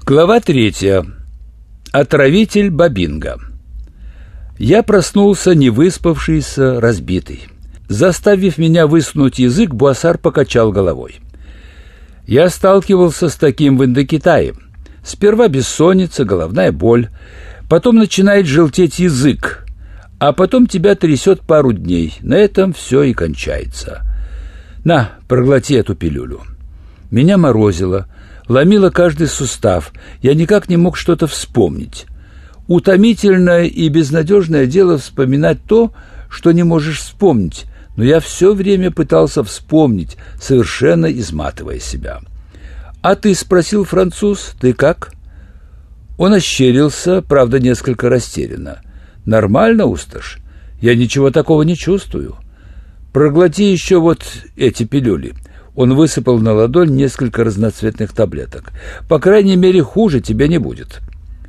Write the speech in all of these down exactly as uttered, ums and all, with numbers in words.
Глава третья. Отравитель Бабинго. Я проснулся невыспавшийся, разбитый. Заставив меня высунуть язык, Буассар покачал головой. Я сталкивался с таким в Индокитае. Сперва бессонница, головная боль, потом начинает желтеть язык, а потом тебя трясет пару дней. На этом все и кончается. На, проглоти эту пилюлю. Меня морозило, ломило каждый сустав. Я никак не мог что-то вспомнить. Утомительное и безнадежное дело вспоминать то, что не можешь вспомнить, но я все время пытался вспомнить, совершенно изматывая себя. «А ты?» — спросил француз. «Ты как?» Он ощерился, правда, несколько растерянно. «Нормально, Усташ. Я ничего такого не чувствую. Проглоти еще вот эти пилюли». Он высыпал на ладонь несколько разноцветных таблеток. «По крайней мере, хуже тебе не будет».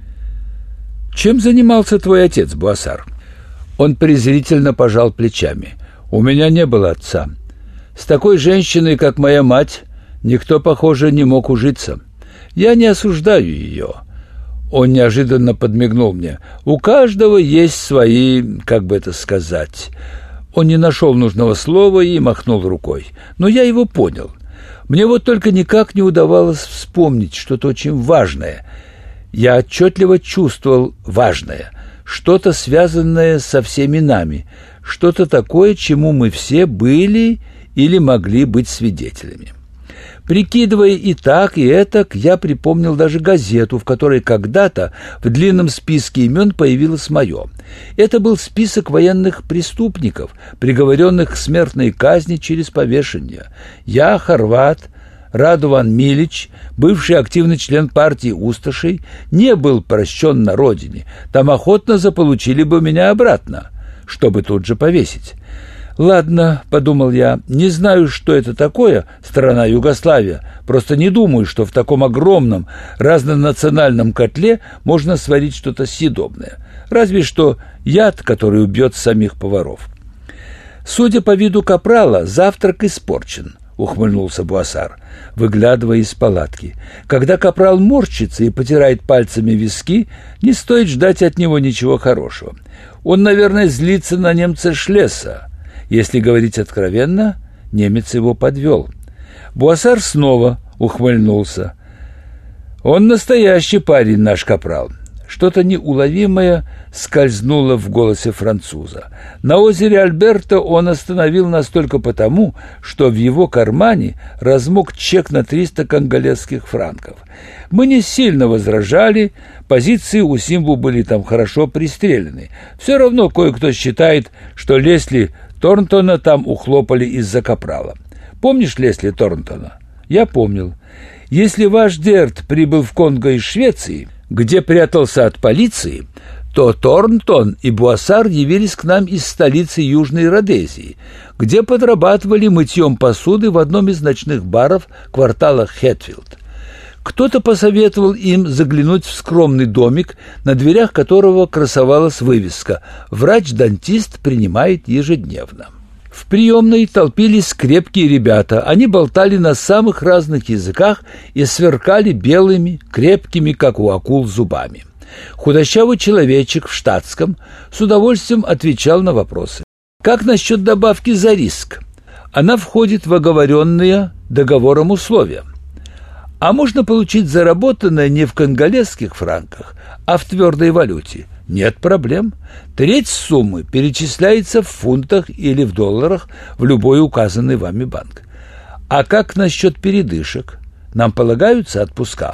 «Чем занимался твой отец, Буассар?» Он презрительно пожал плечами. «У меня не было отца. С такой женщиной, как моя мать, никто, похоже, не мог ужиться. Я не осуждаю ее». Он неожиданно подмигнул мне. «У каждого есть свои, как бы это сказать...» Он не нашел нужного слова и махнул рукой. Но я его понял. Мне вот только никак не удавалось вспомнить что-то очень важное. Я отчетливо чувствовал важное, что-то связанное со всеми нами, что-то такое, чему мы все были или могли быть свидетелями. Прикидывая и так, и этак, я припомнил даже газету, в которой когда-то в длинном списке имен появилось мое. Это был список военных преступников, приговоренных к смертной казни через повешение. Я, хорват, Радован Милич, бывший активный член партии Усташей, не был прощен на родине. Там охотно заполучили бы меня обратно, чтобы тут же повесить. «Ладно», — подумал я, — «не знаю, что это такое, страна Югославия, просто не думаю, что в таком огромном разнонациональном котле можно сварить что-то съедобное, разве что яд, который убьет самих поваров». «Судя по виду капрала, завтрак испорчен», — ухмыльнулся Буассар, выглядывая из палатки. «Когда капрал морщится и потирает пальцами виски, не стоит ждать от него ничего хорошего. Он, наверное, злится на немца Шлесса. Если говорить откровенно, немец его подвел». Буассар снова ухмыльнулся. «Он настоящий парень, наш капрал». Что-то неуловимое скользнуло в голосе француза. На озере Альберто он остановил нас только потому, что в его кармане размок чек на триста конголезских франков. Мы не сильно возражали, позиции у Симбу были там хорошо пристрелены. Все равно кое-кто считает, что Лесли Торнтона там ухлопали из-за капрала. Помнишь Лесли Торнтона? Я помнил. Если ваш Дерт прибыл в Конго из Швеции, где прятался от полиции, то Торнтон и Буассар явились к нам из столицы Южной Родезии, где подрабатывали мытьем посуды в одном из ночных баров квартала Хэтфилд. Кто-то посоветовал им заглянуть в скромный домик, на дверях которого красовалась вывеска «Врач-дантист принимает ежедневно». В приемной толпились крепкие ребята. Они болтали на самых разных языках и сверкали белыми, крепкими, как у акул, зубами. Худощавый человечек в штатском с удовольствием отвечал на вопросы. «Как насчет добавки за риск? Она входит в оговоренные договором условия. А можно получить заработанное не в конголезских франках, а в твердой валюте? Нет проблем. Треть суммы перечисляется в фунтах или в долларах в любой указанный вами банк. А как насчет передышек? Нам полагаются отпуска?»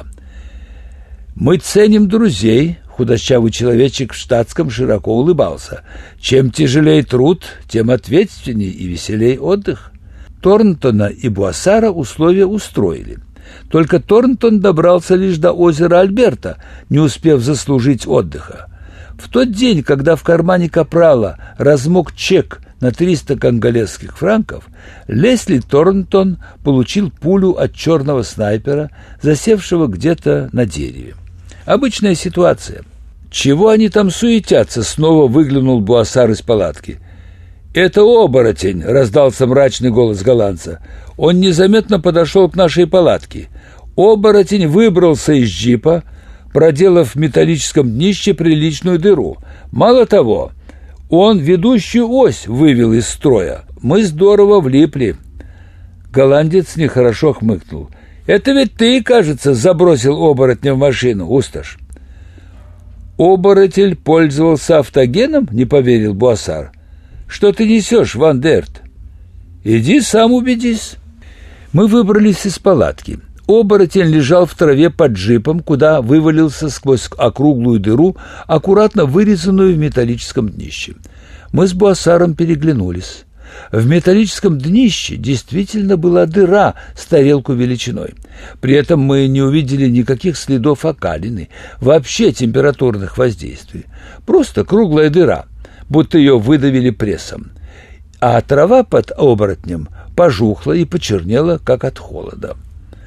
«Мы ценим друзей», — худощавый человечек в штатском широко улыбался. «Чем тяжелее труд, тем ответственнее и веселей отдых». Торнтона и Буассара условия устроили. Только Торнтон добрался лишь до озера Альберто, не успев заслужить отдыха. В тот день, когда в кармане капрала размок чек на триста конголезских франков, Лесли Торнтон получил пулю от черного снайпера, засевшего где-то на дереве. Обычная ситуация. «Чего они там суетятся?» — снова выглянул Буассар из палатки. «Это оборотень!» — раздался мрачный голос голландца. Он незаметно подошел к нашей палатке. Оборотень выбрался из джипа, проделав в металлическом днище приличную дыру. Мало того, он ведущую ось вывел из строя. Мы здорово влипли. Голландец нехорошо хмыкнул. «Это ведь ты, кажется, забросил оборотня в машину, Усташ». «Оборотель пользовался автогеном?» — не поверил Буассар. «Что ты несешь, Ван Дерт? Иди сам убедись». Мы выбрались из палатки. Оборотень лежал в траве под джипом, куда вывалился сквозь округлую дыру, аккуратно вырезанную в металлическом днище. Мы с Буассаром переглянулись. В металлическом днище действительно была дыра с тарелку величиной. При этом мы не увидели никаких следов окалины, вообще температурных воздействий. Просто круглая дыра, будто ее выдавили прессом. А трава под оборотнем пожухла и почернела, как от холода.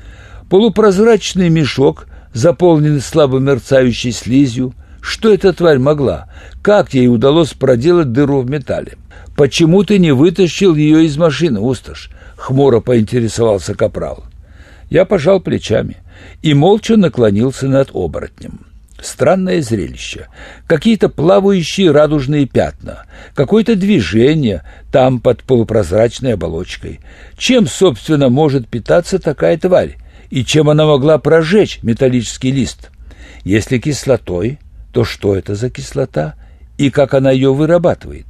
Полупрозрачный мешок, заполненный слабо мерцающей слизью. Что эта тварь могла? Как ей удалось проделать дыру в металле? «Почему ты не вытащил ее из машины, Усташ?» — хмуро поинтересовался капрал. Я пожал плечами и молча наклонился над оборотнем. Странное зрелище. Какие-то плавающие радужные пятна, какое-то движение там под полупрозрачной оболочкой. Чем, собственно, может питаться такая тварь? И чем она могла прожечь металлический лист? Если кислотой, то что это за кислота и как она ее вырабатывает?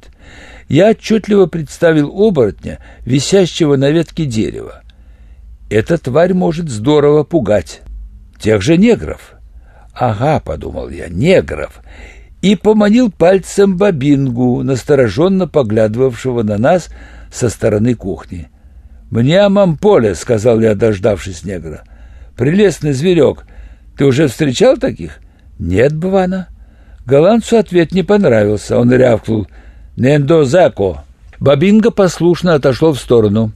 Я отчетливо представил оборотня, висящего на ветке дерева. Эта тварь может здорово пугать тех же негров. «Ага», — подумал я, — «негров», и поманил пальцем Бабингу, настороженно поглядывавшего на нас со стороны кухни. «Мне амамполе», — сказал я, дождавшись негра. «Прелестный зверек. Ты уже встречал таких?» «Нет, Бвана». Голландцу ответ не понравился. Он рявкнул: «Нендозако». Бабинга послушно отошел в сторону.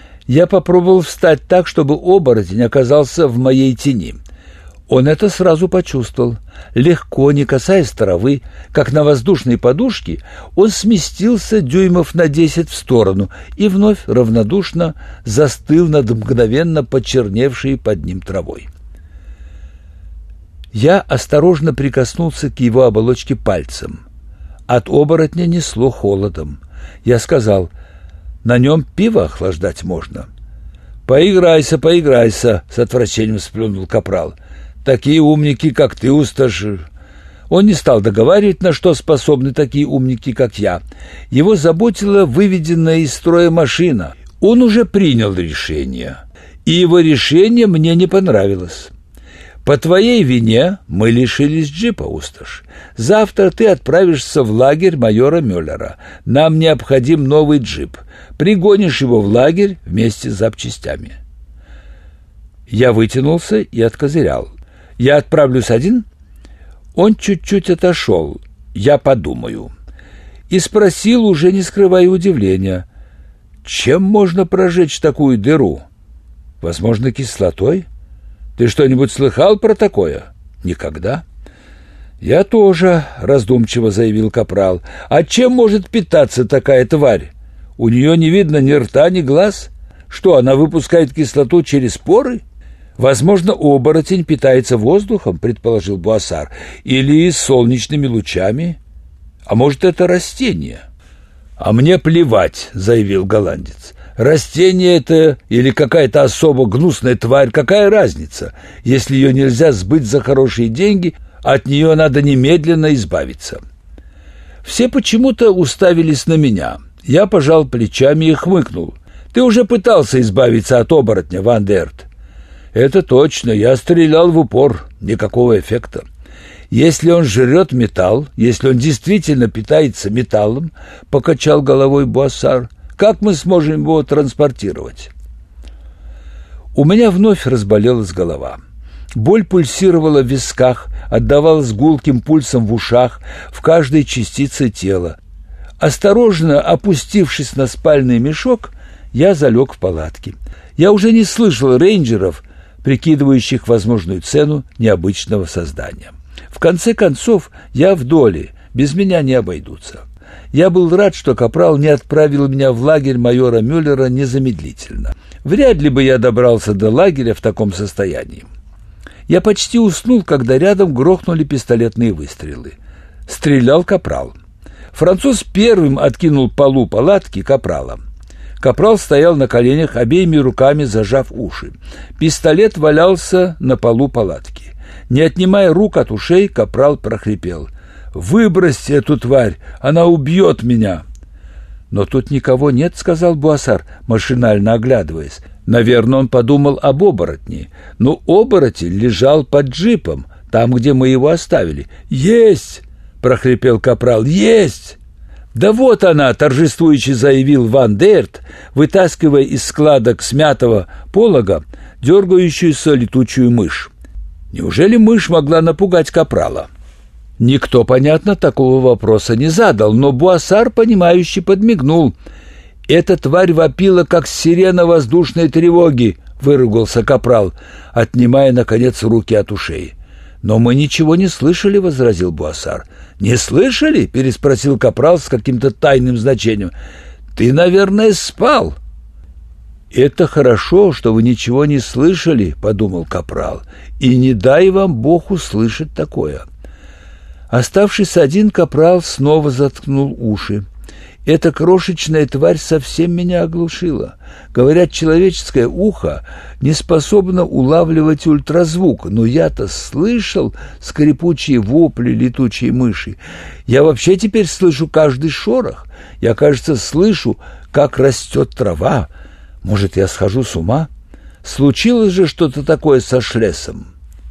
Я попробовал встать так, чтобы оборотень оказался в моей тени. Он это сразу почувствовал. Легко, не касаясь травы, как на воздушной подушке, он сместился дюймов на десять в сторону и вновь равнодушно застыл над мгновенно почерневшей под ним травой. Я осторожно прикоснулся к его оболочке пальцем. От оборотня несло холодом. Я сказал: «На нем пиво охлаждать можно». «Поиграйся, поиграйся», — с отвращением сплюнул капрал. «Такие умники, как ты, Усташ». Он не стал договаривать, на что способны такие умники, как я. Его заботила выведенная из строя машина. Он уже принял решение, и его решение мне не понравилось. «По твоей вине мы лишились джипа, Усташ. Завтра ты отправишься в лагерь майора Мюллера. Нам необходим новый джип. Пригонишь его в лагерь вместе с запчастями». Я вытянулся и откозырял. «Я отправлюсь один?» Он чуть-чуть отошел. «Я подумаю». И спросил, уже не скрывая удивления: «Чем можно прожечь такую дыру? Возможно, кислотой? Ты что-нибудь слыхал про такое?» «Никогда». «Я тоже», — раздумчиво заявил капрал. «А чем может питаться такая тварь? У нее не видно ни рта, ни глаз. Что, она выпускает кислоту через поры?» «Возможно, оборотень питается воздухом», — предположил Буассар, «или солнечными лучами. А может, это растение?» «А мне плевать», — заявил голландец. «Растение это или какая-то особо гнусная тварь, какая разница? Если ее нельзя сбыть за хорошие деньги, от нее надо немедленно избавиться». Все почему-то уставились на меня. Я пожал плечами и хмыкнул. «Ты уже пытался избавиться от оборотня, Ван Дерт». «Это точно, я стрелял в упор, никакого эффекта. Если он жрет металл, если он действительно питается металлом», — покачал головой Буассар, — «как мы сможем его транспортировать?» У меня вновь разболелась голова. Боль пульсировала в висках, отдавалась гулким пульсом в ушах, в каждой частице тела. Осторожно опустившись на спальный мешок, я залег в палатке. Я уже не слышал рейнджеров, прикидывающих возможную цену необычного создания. В конце концов, я в доле, без меня не обойдутся. Я был рад, что капрал не отправил меня в лагерь майора Мюллера незамедлительно. Вряд ли бы я добрался до лагеря в таком состоянии. Я почти уснул, когда рядом грохнули пистолетные выстрелы. Стрелял капрал. Француз первым откинул полу палатки капрала. Капрал стоял на коленях, обеими руками зажав уши. Пистолет валялся на полу палатки. Не отнимая рук от ушей, капрал прохрипел: «Выбросьте эту тварь, она убьет меня!» «Но тут никого нет», — сказал Буассар, машинально оглядываясь. Наверное, он подумал об оборотне. Но оборотень лежал под джипом, там, где мы его оставили. «Есть!» — прохрипел капрал. «Есть!» «Да вот она!» — торжествующе заявил Ван Дейрт, вытаскивая из складок смятого полога дергающуюся летучую мышь. Неужели мышь могла напугать капрала? Никто, понятно, такого вопроса не задал, но Буассар, понимающе подмигнул. «Эта тварь вопила, как сирена воздушной тревоги», — выругался капрал, отнимая, наконец, руки от ушей. «Но мы ничего не слышали», — возразил Буассар. «Не слышали?» — переспросил капрал с каким-то тайным значением. «Ты, наверное, спал». «Это хорошо, что вы ничего не слышали», — подумал капрал. «И не дай вам Бог услышать такое». Оставшись один, капрал снова заткнул уши. Эта крошечная тварь совсем меня оглушила. Говорят, человеческое ухо не способно улавливать ультразвук, но я-то слышал скрипучие вопли летучей мыши. Я вообще теперь слышу каждый шорох. Я, кажется, слышу, как растет трава. Может, я схожу с ума? Случилось же что-то такое со Шлессом.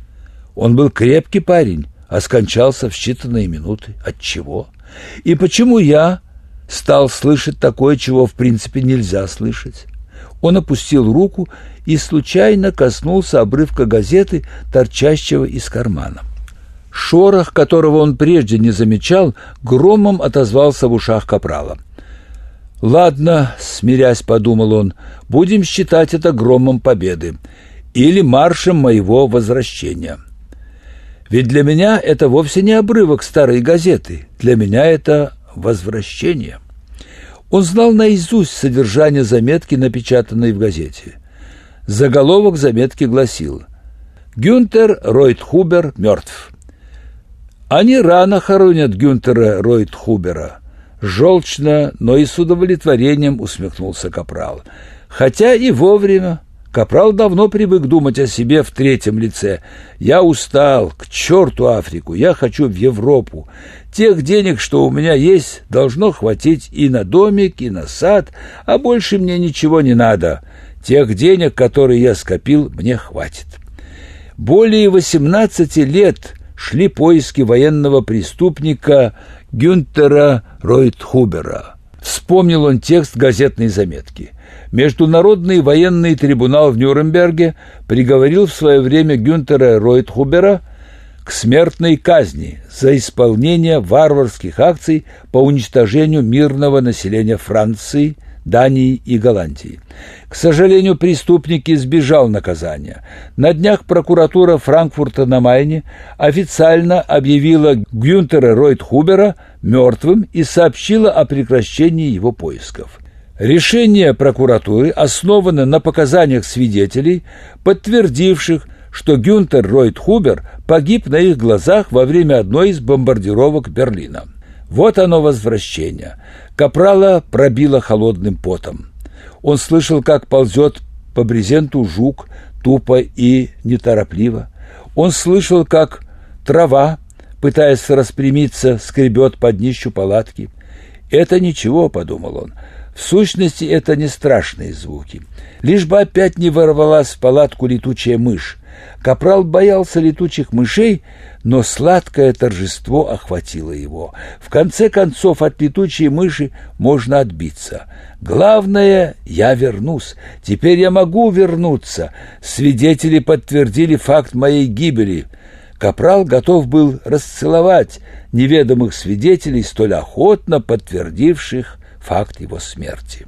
Он был крепкий парень, а скончался в считанные минуты. От чего? И почему я стал слышать такое, чего в принципе нельзя слышать? Он опустил руку и случайно коснулся обрывка газеты, торчащего из кармана. Шорох, которого он прежде не замечал, громом отозвался в ушах капрала. «Ладно», — смирясь, подумал он, — «будем считать это громом победы или маршем моего возвращения. Ведь для меня это вовсе не обрывок старой газеты, для меня это возвращение». Он знал наизусть содержание заметки, напечатанной в газете. Заголовок заметки гласил: «Гюнтер Ройтхубер мертв». Они рано хоронят Гюнтера Ройтхубера. Желчно, но и с удовлетворением усмехнулся капрал. Хотя и вовремя. Капрал давно привык думать о себе в третьем лице. «Я устал, к черту Африку, я хочу в Европу. Тех денег, что у меня есть, должно хватить и на домик, и на сад, а больше мне ничего не надо. Тех денег, которые я скопил, мне хватит». Более восемнадцати лет шли поиски военного преступника Гюнтера Ройтхубера. Вспомнил он текст газетной заметки. Международный военный трибунал в Нюрнберге приговорил в свое время Гюнтера Ройтхубера к смертной казни за исполнение варварских акций по уничтожению мирного населения Франции, Дании и Голландии. К сожалению, преступник избежал наказания. На днях прокуратура Франкфурта на Майне официально объявила Гюнтера Ройтхубера мертвым и сообщила о прекращении его поисков. Решение прокуратуры основано на показаниях свидетелей, подтвердивших, что Гюнтер Ройтхубер погиб на их глазах во время одной из бомбардировок Берлина. Вот оно возвращение. Капрала пробило холодным потом. Он слышал, как ползет по брезенту жук, тупо и неторопливо. Он слышал, как трава, пытаясь распрямиться, скребет под днищу палатки. «Это ничего», — подумал он. В сущности, это не страшные звуки. Лишь бы опять не ворвалась в палатку летучая мышь. Капрал боялся летучих мышей, но сладкое торжество охватило его. В конце концов, от летучей мыши можно отбиться. Главное, я вернусь. Теперь я могу вернуться. Свидетели подтвердили факт моей гибели. Капрал готов был расцеловать неведомых свидетелей, столь охотно подтвердивших факт его смерти.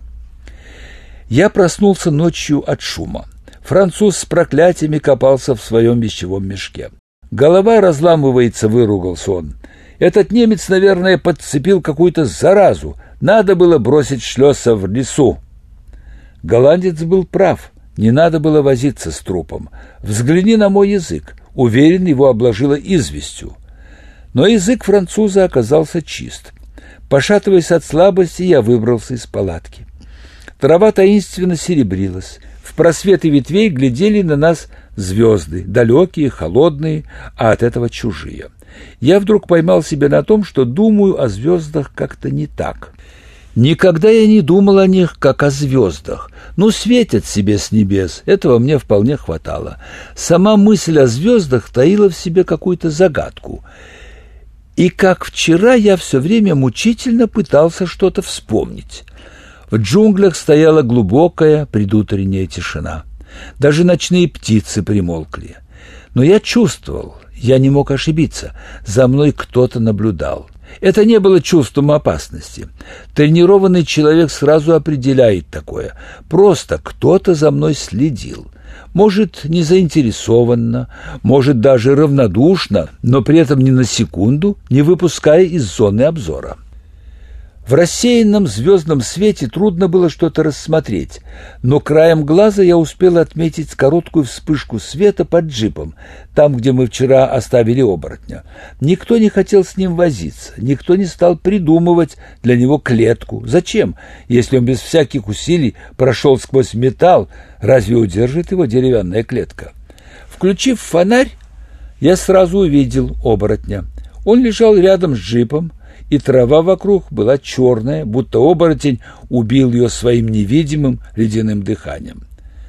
Я проснулся ночью от шума. Француз с проклятиями копался в своем вещевом мешке. «Голова разламывается», — выругался он. «Этот немец, наверное, подцепил какую-то заразу. Надо было бросить Шлёсса в лесу». Голландец был прав. Не надо было возиться с трупом. Взгляни на мой язык. Уверен, его обложило известью. Но язык француза оказался чист. Пошатываясь от слабости, я выбрался из палатки. Трава таинственно серебрилась. В просветы ветвей глядели на нас звезды, далекие, холодные, а от этого чужие. Я вдруг поймал себя на том, что думаю о звездах как-то не так. Никогда я не думал о них, как о звездах. Ну, светят себе с небес, этого мне вполне хватало. Сама мысль о звездах таила в себе какую-то загадку. И как вчера я все время мучительно пытался что-то вспомнить. В джунглях стояла глубокая предутренняя тишина. Даже ночные птицы примолкли. Но я чувствовал, я не мог ошибиться, за мной кто-то наблюдал. Это не было чувством опасности. Тренированный человек сразу определяет такое. Просто кто-то за мной следил. Может, не заинтересованно, может, даже равнодушно, но при этом ни на секунду не выпуская из зоны обзора. В рассеянном звездном свете трудно было что-то рассмотреть, но краем глаза я успел отметить короткую вспышку света под джипом, там, где мы вчера оставили оборотня. Никто не хотел с ним возиться, никто не стал придумывать для него клетку. Зачем, если он без всяких усилий прошел сквозь металл, разве удержит его деревянная клетка? Включив фонарь, я сразу увидел оборотня. Он лежал рядом с джипом, и трава вокруг была черная, будто оборотень убил ее своим невидимым ледяным дыханием.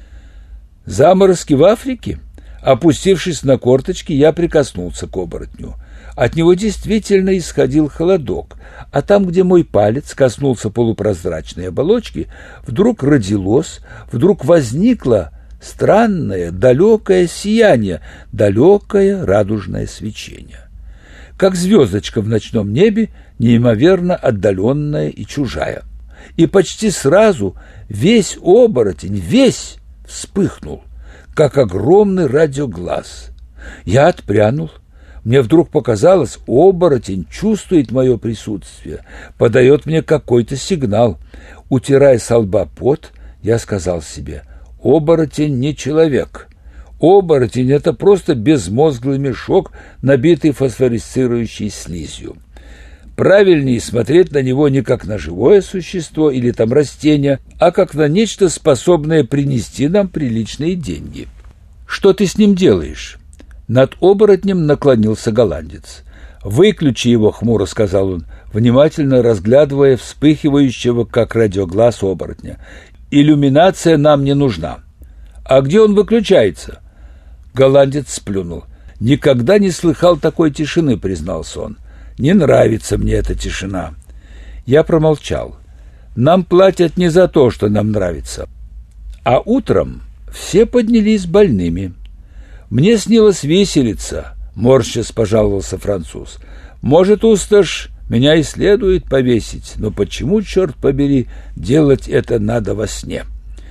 Заморозки в Африке? Опустившись на корточки, я прикоснулся к оборотню. От него действительно исходил холодок, а там, где мой палец коснулся полупрозрачной оболочки, вдруг родилось, вдруг возникло странное, далекое сияние, далекое радужное свечение. Как звездочка в ночном небе, неимоверно отдаленная и чужая. И почти сразу весь оборотень, весь вспыхнул, как огромный радиоглаз. Я отпрянул. Мне вдруг показалось, оборотень чувствует мое присутствие, подает мне какой-то сигнал. Утирая со лба пот, я сказал себе: оборотень не человек. Оборотень — это просто безмозглый мешок, набитый фосфорисцирующей слизью. Правильнее смотреть на него не как на живое существо или там растение, а как на нечто, способное принести нам приличные деньги. «Что ты с ним делаешь?» Над оборотнем наклонился голландец. «Выключи его», — хмуро сказал он, внимательно разглядывая вспыхивающего, как радиоглаз, оборотня. «Иллюминация нам не нужна». «А где он выключается?» Голландец сплюнул. «Никогда не слыхал такой тишины», — признался он. «Не нравится мне эта тишина». Я промолчал. Нам платят не за то, что нам нравится. А утром все поднялись больными. «Мне снилась виселица», — морщась пожаловался француз. «Может, Усташ, меня и следует повесить, но почему, черт побери, делать это надо во сне?»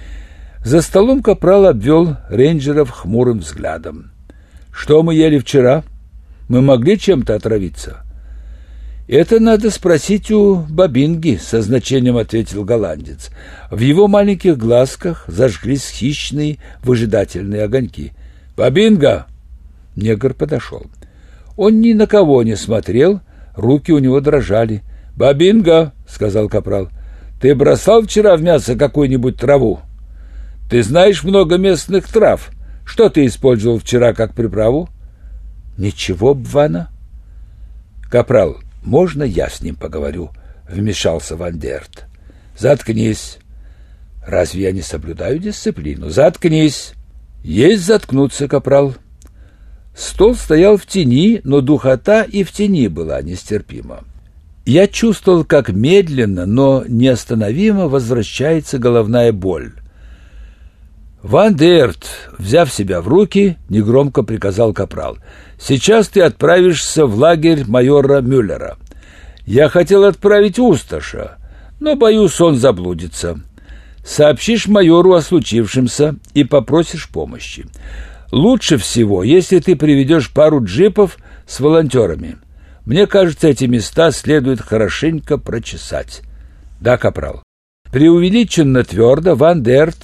За столом капрал обвел рейнджеров хмурым взглядом. «Что мы ели вчера? Мы могли чем-то отравиться?» «Это надо спросить у Бабинги», — со значением ответил голландец. В его маленьких глазках зажглись хищные выжидательные огоньки. «Бабинга!» Негр подошел. Он ни на кого не смотрел, руки у него дрожали. «Бабинга!» — сказал капрал. «Ты бросал вчера в мясо какую-нибудь траву? Ты знаешь много местных трав. Что ты использовал вчера как приправу?» «Ничего, Бвана». «Капрал, можно я с ним поговорю?» — вмешался Ван Дерт. «Заткнись». «Разве я не соблюдаю дисциплину?» «Заткнись». «Есть заткнуться, капрал». Стол стоял в тени, но духота и в тени была нестерпима. Я чувствовал, как медленно, но неостановимо возвращается головная боль. «Ван Дерт», взяв себя в руки, негромко приказал капрал: «Сейчас ты отправишься в лагерь майора Мюллера. Я хотел отправить Усташа, но, боюсь, он заблудится. Сообщишь майору о случившемся и попросишь помощи. Лучше всего, если ты приведешь пару джипов с волонтерами. Мне кажется, эти места следует хорошенько прочесать». «Да, капрал». Преувеличенно твердо Ван Дерт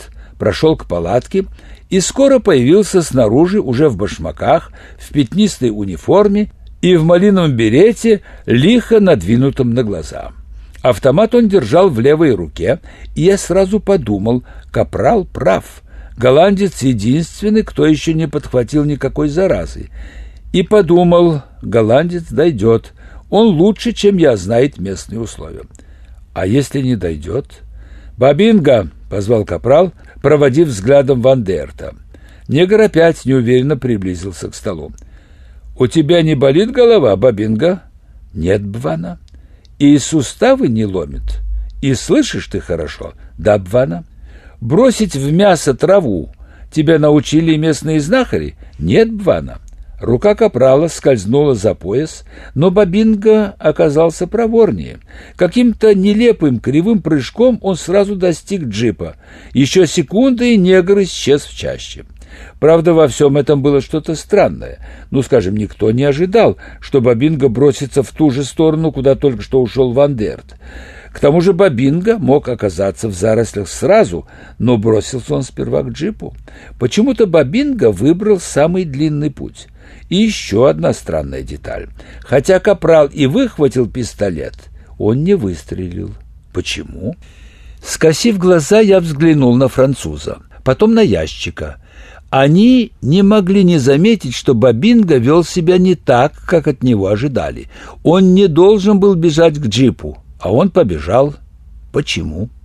прошел к палатке и скоро появился снаружи уже в башмаках, в пятнистой униформе и в малиновом берете, лихо надвинутом на глаза. Автомат он держал в левой руке, и я сразу подумал, капрал прав. Голландец единственный, кто еще не подхватил никакой заразы. И подумал, голландец дойдет. Он лучше, чем я, знает местные условия. А если не дойдет? «Бабинго!» — позвал капрал, проводив взглядом Ван Дерта. Негр опять неуверенно приблизился к столу. «У тебя не болит голова, Бабинго?» «Нет, Бвана». «И суставы не ломит?» «И слышишь ты хорошо?» «Да, Бвана». «Бросить в мясо траву тебя научили местные знахари?» «Нет, Бвана». Рука капрала скользнула за пояс, но Бабинго оказался проворнее. Каким-то нелепым кривым прыжком он сразу достиг джипа. Еще секунды, и негр исчез в чаще. Правда, во всем этом было что-то странное. Ну, скажем, никто не ожидал, что Бабинго бросится в ту же сторону, куда только что ушел Ван Дерт. К тому же Бабинго мог оказаться в зарослях сразу, но бросился он сперва к джипу. Почему-то Бабинго выбрал самый длинный путь. И еще одна странная деталь. Хотя капрал и выхватил пистолет, он не выстрелил. Почему? Скосив глаза, я взглянул на француза, потом на ящика. Они не могли не заметить, что Бабинго вел себя не так, как от него ожидали. Он не должен был бежать к джипу, а он побежал. Почему?